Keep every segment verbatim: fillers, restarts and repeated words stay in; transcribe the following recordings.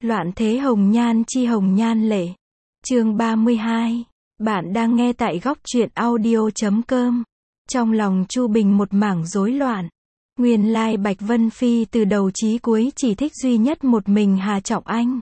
Loạn thế hồng nhan chi hồng nhan lệ. Chương ba mươi hai. Bạn đang nghe tại góc truyện audio chấm com. Trong lòng Chu Bình một mảng rối loạn. Nguyên lai Bạch Vân Phi từ đầu chí cuối chỉ thích duy nhất một mình Hà Trọng Anh.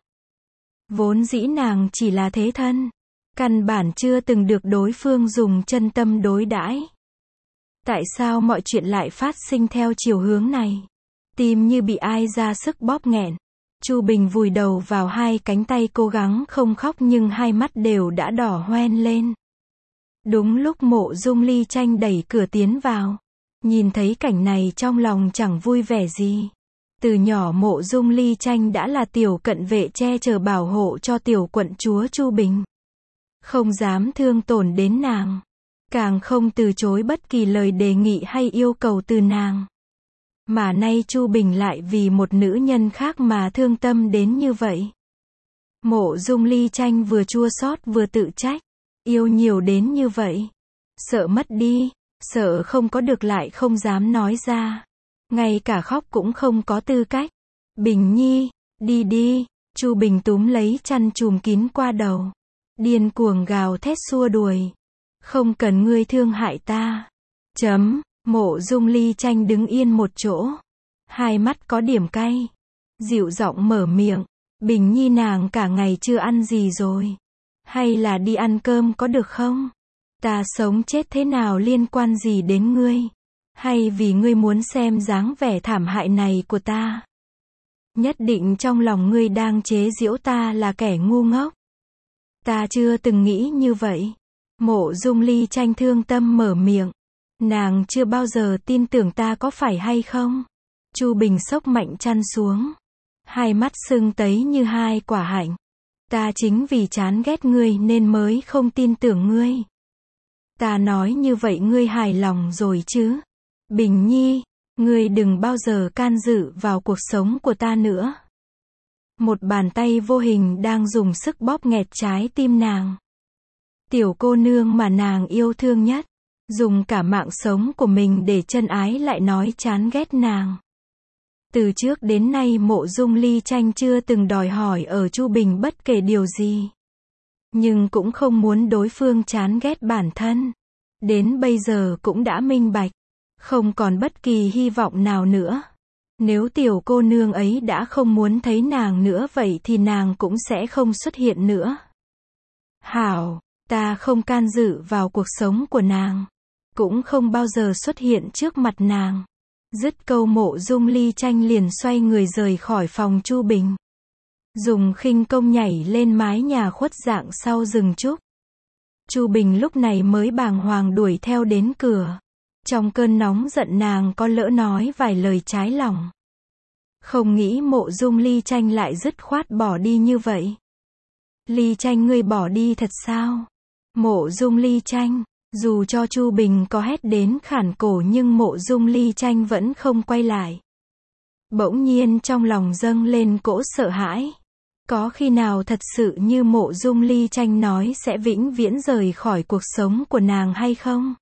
Vốn dĩ nàng chỉ là thế thân, căn bản chưa từng được đối phương dùng chân tâm đối đãi. Tại sao mọi chuyện lại phát sinh theo chiều hướng này? Tim như bị ai ra sức bóp nghẹn. Chu Bình vùi đầu vào hai cánh tay cố gắng không khóc nhưng hai mắt đều đã đỏ hoen lên. Đúng lúc Mộ Dung Ly Tranh đẩy cửa tiến vào. Nhìn thấy cảnh này trong lòng chẳng vui vẻ gì. Từ nhỏ Mộ Dung Ly Tranh đã là tiểu cận vệ che chở bảo hộ cho tiểu quận chúa Chu Bình. Không dám thương tổn đến nàng. Càng không từ chối bất kỳ lời đề nghị hay yêu cầu từ nàng. Mà nay Chu Bình lại vì một nữ nhân khác mà thương tâm đến như vậy. Mộ Dung Ly Tranh vừa chua xót vừa tự trách. Yêu nhiều đến như vậy. Sợ mất đi, sợ không có được lại không dám nói ra. Ngay cả khóc cũng không có tư cách. Bình Nhi, đi đi. Chu Bình túm lấy chăn chùm kín qua đầu. Điên cuồng gào thét xua đuổi. Không cần ngươi thương hại ta. Chấm. Mộ Dung Ly Tranh đứng yên một chỗ. Hai mắt có điểm cay. Dịu giọng mở miệng. Bình Nhi nàng cả ngày chưa ăn gì rồi. Hay là đi ăn cơm có được không? Ta sống chết thế nào liên quan gì đến ngươi? Hay vì ngươi muốn xem dáng vẻ thảm hại này của ta? Nhất định trong lòng ngươi đang chế giễu ta là kẻ ngu ngốc. Ta chưa từng nghĩ như vậy. Mộ Dung Ly Tranh thương tâm mở miệng. Nàng chưa bao giờ tin tưởng ta có phải hay không? Chu Bình xốc mạnh chăn xuống. Hai mắt sưng tấy như hai quả hạnh. Ta chính vì chán ghét ngươi nên mới không tin tưởng ngươi. Ta nói như vậy ngươi hài lòng rồi chứ? Bình Nhi, ngươi đừng bao giờ can dự vào cuộc sống của ta nữa. Một bàn tay vô hình đang dùng sức bóp nghẹt trái tim nàng. Tiểu cô nương mà nàng yêu thương nhất. Dùng cả mạng sống của mình để chân ái lại nói chán ghét nàng. Từ trước đến nay Mộ Dung Ly Tranh chưa từng đòi hỏi ở Chu Bình bất kể điều gì. Nhưng cũng không muốn đối phương chán ghét bản thân. Đến bây giờ cũng đã minh bạch. Không còn bất kỳ hy vọng nào nữa. Nếu tiểu cô nương ấy đã không muốn thấy nàng nữa vậy thì nàng cũng sẽ không xuất hiện nữa. Hảo, ta không can dự vào cuộc sống của nàng. Cũng không bao giờ xuất hiện trước mặt nàng. Dứt câu Mộ Dung Ly Tranh liền xoay người rời khỏi phòng Chu Bình. Dùng khinh công nhảy lên mái nhà khuất dạng sau rừng trúc. Chu Bình lúc này mới bàng hoàng đuổi theo đến cửa. Trong cơn nóng giận nàng có lỡ nói vài lời trái lòng. Không nghĩ Mộ Dung Ly Tranh lại dứt khoát bỏ đi như vậy. Ly Tranh ngươi bỏ đi thật sao? Mộ Dung Ly Tranh. Dù cho Chu Bình có hét đến khản cổ nhưng Mộ Dung Ly Tranh vẫn không quay lại. Bỗng nhiên trong lòng dâng lên cỗ sợ hãi. Có khi nào thật sự như Mộ Dung Ly Tranh nói sẽ vĩnh viễn rời khỏi cuộc sống của nàng hay không?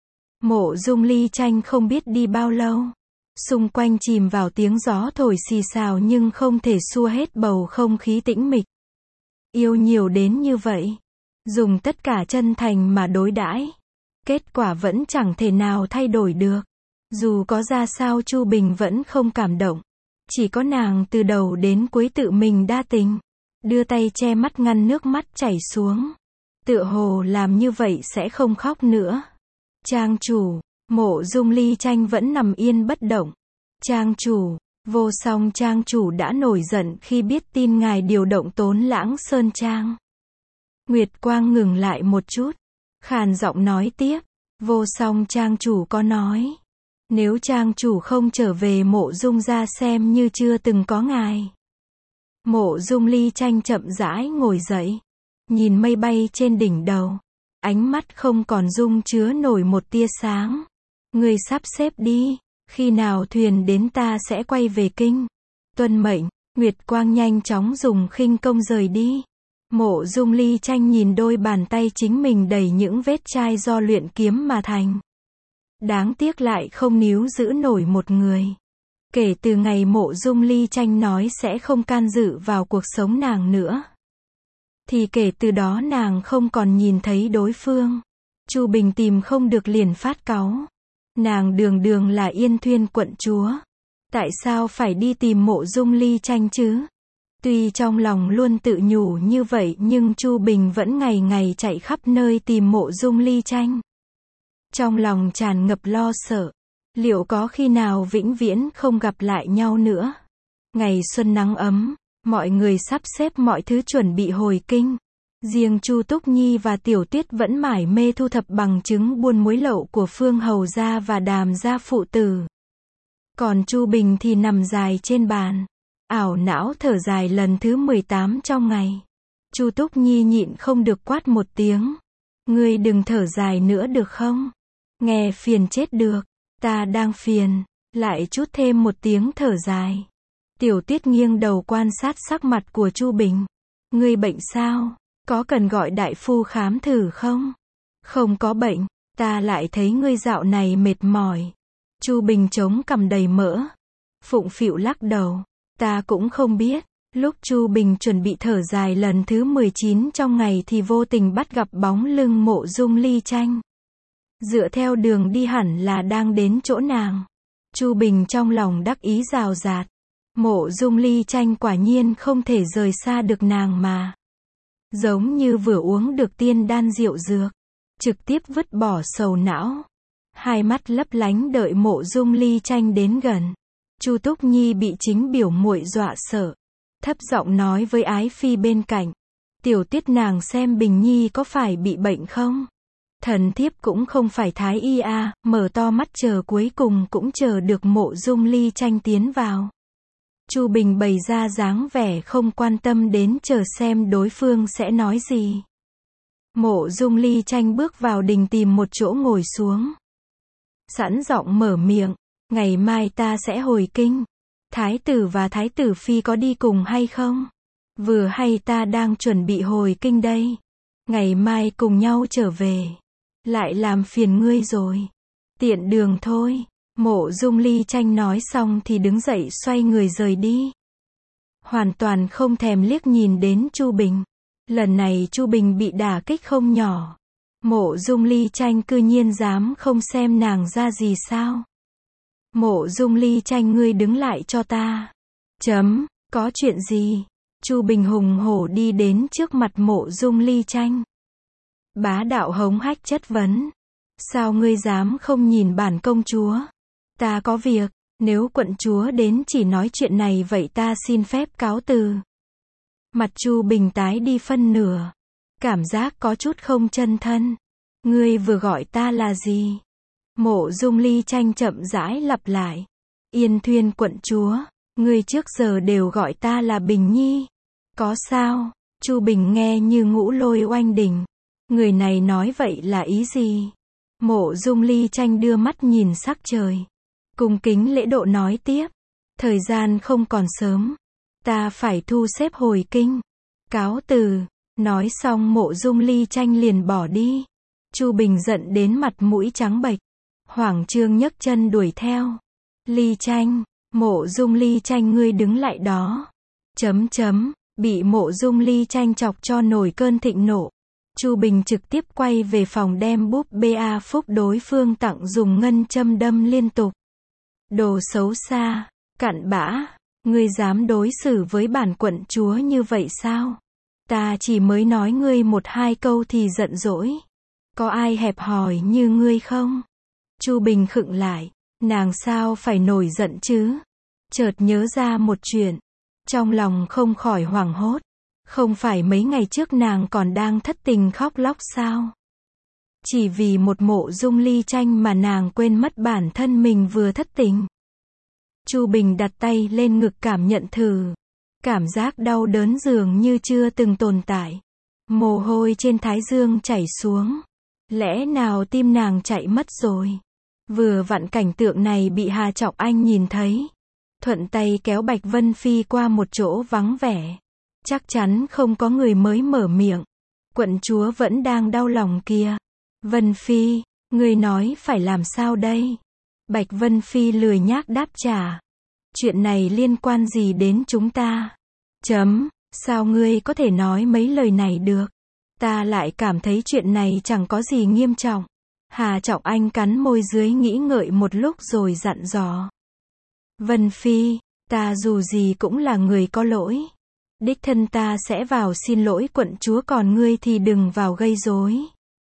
Mộ Dung Ly Tranh không biết đi bao lâu. Xung quanh chìm vào tiếng gió thổi xì xào nhưng không thể xua hết bầu không khí tĩnh mịch. Yêu nhiều đến như vậy. Dùng tất cả chân thành mà đối đãi. Kết quả vẫn chẳng thể nào thay đổi được. Dù có ra sao Chu Bình vẫn không cảm động. Chỉ có nàng từ đầu đến cuối tự mình đa tình. Đưa tay che mắt ngăn nước mắt chảy xuống. Tựa hồ làm như vậy sẽ không khóc nữa. Trang chủ, Mộ Dung Ly Tranh vẫn nằm yên bất động. Trang chủ, Vô Song trang chủ đã nổi giận khi biết tin ngài điều động Tốn Lãng Sơn Trang. Nguyệt Quang ngừng lại một chút. Khàn giọng nói tiếp. Vô Song trang chủ có nói. Nếu trang chủ không trở về Mộ Dung ra xem như chưa từng có ngài. Mộ Dung Ly Tranh chậm rãi ngồi dậy. Nhìn mây bay trên đỉnh đầu. Ánh mắt không còn dung chứa nổi một tia sáng. Ngươi sắp xếp đi. Khi nào thuyền đến ta sẽ quay về kinh. Tuân mệnh. Nguyệt Quang nhanh chóng dùng khinh công rời đi. Mộ Dung Ly Tranh nhìn đôi bàn tay chính mình đầy những vết chai do luyện kiếm mà thành. Đáng tiếc lại không níu giữ nổi một người. Kể từ ngày Mộ Dung Ly Tranh nói sẽ không can dự vào cuộc sống nàng nữa, thì kể từ đó nàng không còn nhìn thấy đối phương. Chu Bình tìm không được liền phát cáu. Nàng đường đường là Yên Thuyên quận chúa, tại sao phải đi tìm Mộ Dung Ly Tranh chứ? Tuy trong lòng luôn tự nhủ như vậy nhưng Chu Bình vẫn ngày ngày chạy khắp nơi tìm Mộ Dung Ly Tranh. Trong lòng tràn ngập lo sợ, liệu có khi nào vĩnh viễn không gặp lại nhau nữa? Ngày xuân nắng ấm, mọi người sắp xếp mọi thứ chuẩn bị hồi kinh. Riêng Chu Túc Nhi và Tiểu Tuyết vẫn mải mê thu thập bằng chứng buôn muối lậu của Phương Hầu gia và Đàm gia phụ tử. Còn Chu Bình thì nằm dài trên bàn, ảo não thở dài lần thứ mười tám trong ngày. Chu Túc Nhi nhịn không được quát một tiếng. Ngươi đừng thở dài nữa được không? Nghe phiền chết được. Ta đang phiền. Lại chút thêm một tiếng thở dài. Tiểu Tuyết nghiêng đầu quan sát sắc mặt của Chu Bình. Ngươi bệnh sao? Có cần gọi đại phu khám thử không? Không có bệnh. Ta lại thấy ngươi dạo này mệt mỏi. Chu Bình chống cằm đầy mỡ. Phụng phịu lắc đầu. Ta cũng không biết. Lúc Chu Bình chuẩn bị thở dài lần thứ mười chín trong ngày thì vô tình bắt gặp bóng lưng Mộ Dung Ly Tranh. Dựa theo đường đi hẳn là đang đến chỗ nàng. Chu Bình trong lòng đắc ý rào rạt. Mộ Dung Ly Tranh quả nhiên không thể rời xa được nàng mà. Giống như vừa uống được tiên đan rượu dược, trực tiếp vứt bỏ sầu não. Hai mắt lấp lánh đợi Mộ Dung Ly Tranh đến gần. Chu Túc Nhi bị chính biểu muội dọa sợ, thấp giọng nói với Ái Phi bên cạnh. Tiểu Tuyết nàng xem Bình Nhi có phải bị bệnh không? Thần thiếp cũng không phải thái y a, mở to mắt chờ cuối cùng cũng chờ được Mộ Dung Ly Tranh tiến vào. Chu Bình bày ra dáng vẻ không quan tâm đến chờ xem đối phương sẽ nói gì. Mộ Dung Ly Tranh bước vào đình tìm một chỗ ngồi xuống. Sẵn giọng mở miệng, ngày mai ta sẽ hồi kinh. Thái tử và thái tử phi có đi cùng hay không? Vừa hay ta đang chuẩn bị hồi kinh đây. Ngày mai cùng nhau trở về. Lại làm phiền ngươi rồi. Tiện đường thôi. Mộ Dung Ly Tranh nói xong thì đứng dậy xoay người rời đi. Hoàn toàn không thèm liếc nhìn đến Chu Bình. Lần này Chu Bình bị đả kích không nhỏ. Mộ Dung Ly Tranh cư nhiên dám không xem nàng ra gì sao? Mộ Dung Ly Tranh ngươi đứng lại cho ta. Chấm, có chuyện gì? Chu Bình hùng hổ đi đến trước mặt Mộ Dung Ly Tranh. Bá đạo hống hách chất vấn. Sao ngươi dám không nhìn bản công chúa? Ta có việc, nếu quận chúa đến chỉ nói chuyện này vậy ta xin phép cáo từ. Mặt Chu Bình tái đi phân nửa. Cảm giác có chút không chân thân. Ngươi vừa gọi ta là gì? Mộ Dung Ly Tranh chậm rãi lặp lại. Yên Thuyên quận chúa, ngươi trước giờ đều gọi ta là Bình Nhi. Có sao? Chu Bình nghe như ngũ lôi oanh đỉnh. Người này nói vậy là ý gì? Mộ Dung Ly Tranh đưa mắt nhìn sắc trời. Cung kính lễ độ nói tiếp. Thời gian không còn sớm. Ta phải thu xếp hồi kinh. Cáo từ. Nói xong Mộ Dung Ly Tranh liền bỏ đi. Chu Bình giận đến mặt mũi trắng bệch. Hoảng trương nhấc chân đuổi theo. Ly Tranh. Mộ Dung Ly Tranh ngươi đứng lại đó. Chấm chấm. Bị Mộ Dung Ly Tranh chọc cho nổi cơn thịnh nộ. Chu Bình trực tiếp quay về phòng đem búp bê A Phúc đối phương tặng dùng ngân châm đâm liên tục. Đồ xấu xa, cặn bã, ngươi dám đối xử với bản quận chúa như vậy sao? Ta chỉ mới nói ngươi một hai câu thì giận dỗi. Có ai hẹp hòi như ngươi không? Chu Bình khựng lại, nàng sao phải nổi giận chứ? Chợt nhớ ra một chuyện, trong lòng không khỏi hoảng hốt. Không phải mấy ngày trước nàng còn đang thất tình khóc lóc sao? Chỉ vì một Mộ Dung Ly Tranh mà nàng quên mất bản thân mình vừa thất tình. Chu Bình đặt tay lên ngực cảm nhận thử. Cảm giác đau đớn dường như chưa từng tồn tại. Mồ hôi trên thái dương chảy xuống. Lẽ nào tim nàng chạy mất rồi? Vừa vặn cảnh tượng này bị Hà Trọng Anh nhìn thấy. Thuận tay kéo Bạch Vân Phi qua một chỗ vắng vẻ. Chắc chắn không có người mới mở miệng. Quận chúa vẫn đang đau lòng kia. Vân Phi, ngươi nói phải làm sao đây? Bạch Vân Phi lười nhác đáp trả. Chuyện này liên quan gì đến chúng ta? Chấm, sao ngươi có thể nói mấy lời này được? Ta lại cảm thấy chuyện này chẳng có gì nghiêm trọng. Hà Trọng Anh cắn môi dưới nghĩ ngợi một lúc rồi dặn dò. Vân Phi, ta dù gì cũng là người có lỗi. Đích thân ta sẽ vào xin lỗi quận chúa, còn ngươi thì đừng vào gây rối.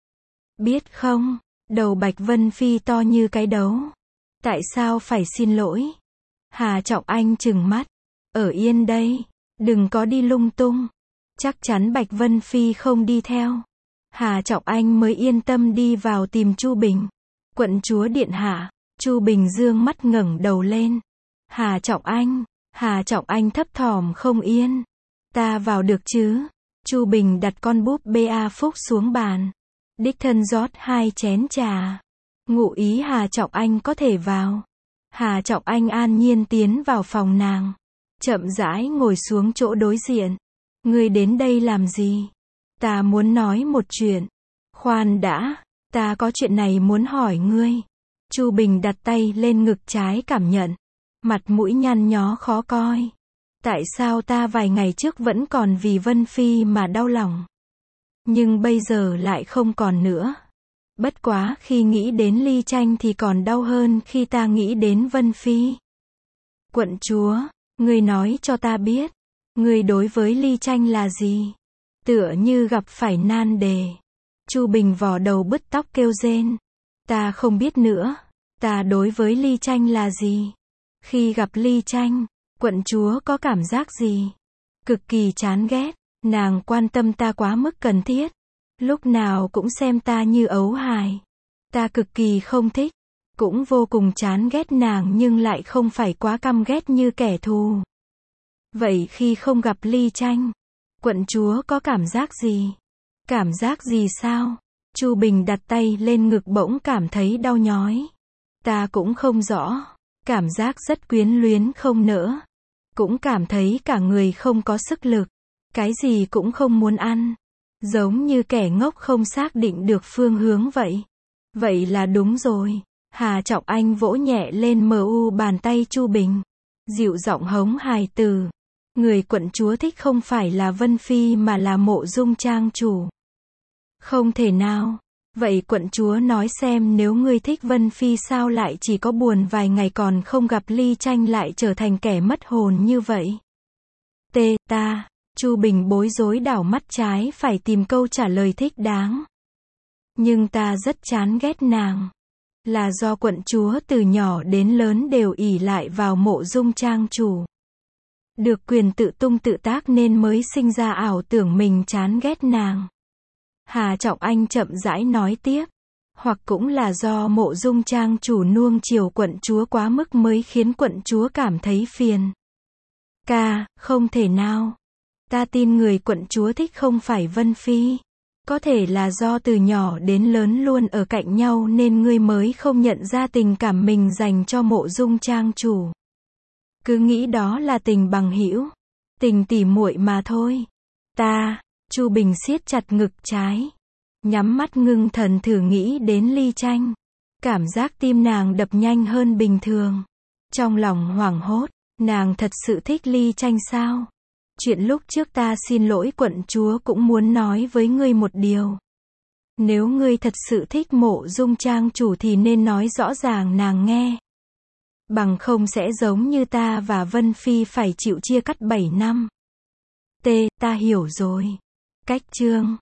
Biết không, đầu Bạch Vân Phi to như cái đấu. Tại sao phải xin lỗi? Hà Trọng Anh trừng mắt. Ở yên đây, đừng có đi lung tung. Chắc chắn Bạch Vân Phi không đi theo. Hà Trọng Anh mới yên tâm đi vào tìm Chu Bình. Quận chúa điện hạ. Chu Bình dương mắt ngẩng đầu lên. Hà Trọng Anh, Hà Trọng Anh thấp thỏm không yên. Ta vào được chứ? Chu Bình đặt con búp bê A Phúc xuống bàn. Đích thân rót hai chén trà. Ngụ ý Hà Trọng Anh có thể vào. Hà Trọng Anh an nhiên tiến vào phòng nàng. Chậm rãi ngồi xuống chỗ đối diện. Ngươi đến đây làm gì? Ta muốn nói một chuyện. Khoan đã, ta có chuyện này muốn hỏi ngươi. Chu Bình đặt tay lên ngực trái cảm nhận. Mặt mũi nhăn nhó khó coi. Tại sao ta vài ngày trước vẫn còn vì Vân Phi mà đau lòng, nhưng bây giờ lại không còn nữa. Bất quá khi nghĩ đến Ly Tranh thì còn đau hơn khi ta nghĩ đến Vân Phi. Quận chúa, ngươi nói cho ta biết, ngươi đối với Ly Tranh là gì? Tựa như gặp phải nan đề. Chu Bình vò đầu bứt tóc kêu rên. Ta không biết nữa, ta đối với Ly Tranh là gì? Khi gặp Ly Tranh, quận chúa có cảm giác gì? Cực kỳ chán ghét, nàng quan tâm ta quá mức cần thiết. Lúc nào cũng xem ta như ấu hài. Ta cực kỳ không thích, cũng vô cùng chán ghét nàng nhưng lại không phải quá căm ghét như kẻ thù. Vậy khi không gặp Ly Tranh, quận chúa có cảm giác gì? Cảm giác gì sao? Chu Bình đặt tay lên ngực bỗng cảm thấy đau nhói. Ta cũng không rõ, cảm giác rất quyến luyến không nỡ. Cũng cảm thấy cả người không có sức lực, cái gì cũng không muốn ăn. Giống như kẻ ngốc không xác định được phương hướng vậy. Vậy là đúng rồi. Hà Trọng Anh vỗ nhẹ lên mờ u bàn tay Chu Bình. Dịu giọng hống hài từ. Người quận chúa thích không phải là Vân Phi mà là Mộ Dung trang chủ. Không thể nào. Vậy quận chúa nói xem, nếu ngươi thích Vân Phi sao lại chỉ có buồn vài ngày còn không gặp Ly Tranh lại trở thành kẻ mất hồn như vậy? T. Ta. Chu Bình bối rối đảo mắt trái phải tìm câu trả lời thích đáng. Nhưng ta rất chán ghét nàng. Là do quận chúa từ nhỏ đến lớn đều ỷ lại vào Mộ Dung trang chủ. Được quyền tự tung tự tác nên mới sinh ra ảo tưởng mình chán ghét nàng. Hà Trọng Anh chậm rãi nói tiếp. Hoặc cũng là do Mộ Dung trang chủ nuông chiều quận chúa quá mức mới khiến quận chúa cảm thấy phiền. Ca, không thể nào. Ta tin người quận chúa thích không phải Vân Phi. Có thể là do từ nhỏ đến lớn luôn ở cạnh nhau nên ngươi mới không nhận ra tình cảm mình dành cho Mộ Dung trang chủ. Cứ nghĩ đó là tình bằng hữu, tình tỉ muội mà thôi. Ta, Chu Bình siết chặt ngực trái, nhắm mắt ngưng thần thử nghĩ đến Ly Tranh. Cảm giác tim nàng đập nhanh hơn bình thường. Trong lòng hoảng hốt, nàng thật sự thích Ly Tranh sao? Chuyện lúc trước ta xin lỗi quận chúa cũng muốn nói với ngươi một điều. Nếu ngươi thật sự thích Mộ Dung trang chủ thì nên nói rõ ràng nàng nghe. Bằng không sẽ giống như ta và Vân Phi phải chịu chia cắt bảy năm. T. Ta hiểu rồi. Cách chương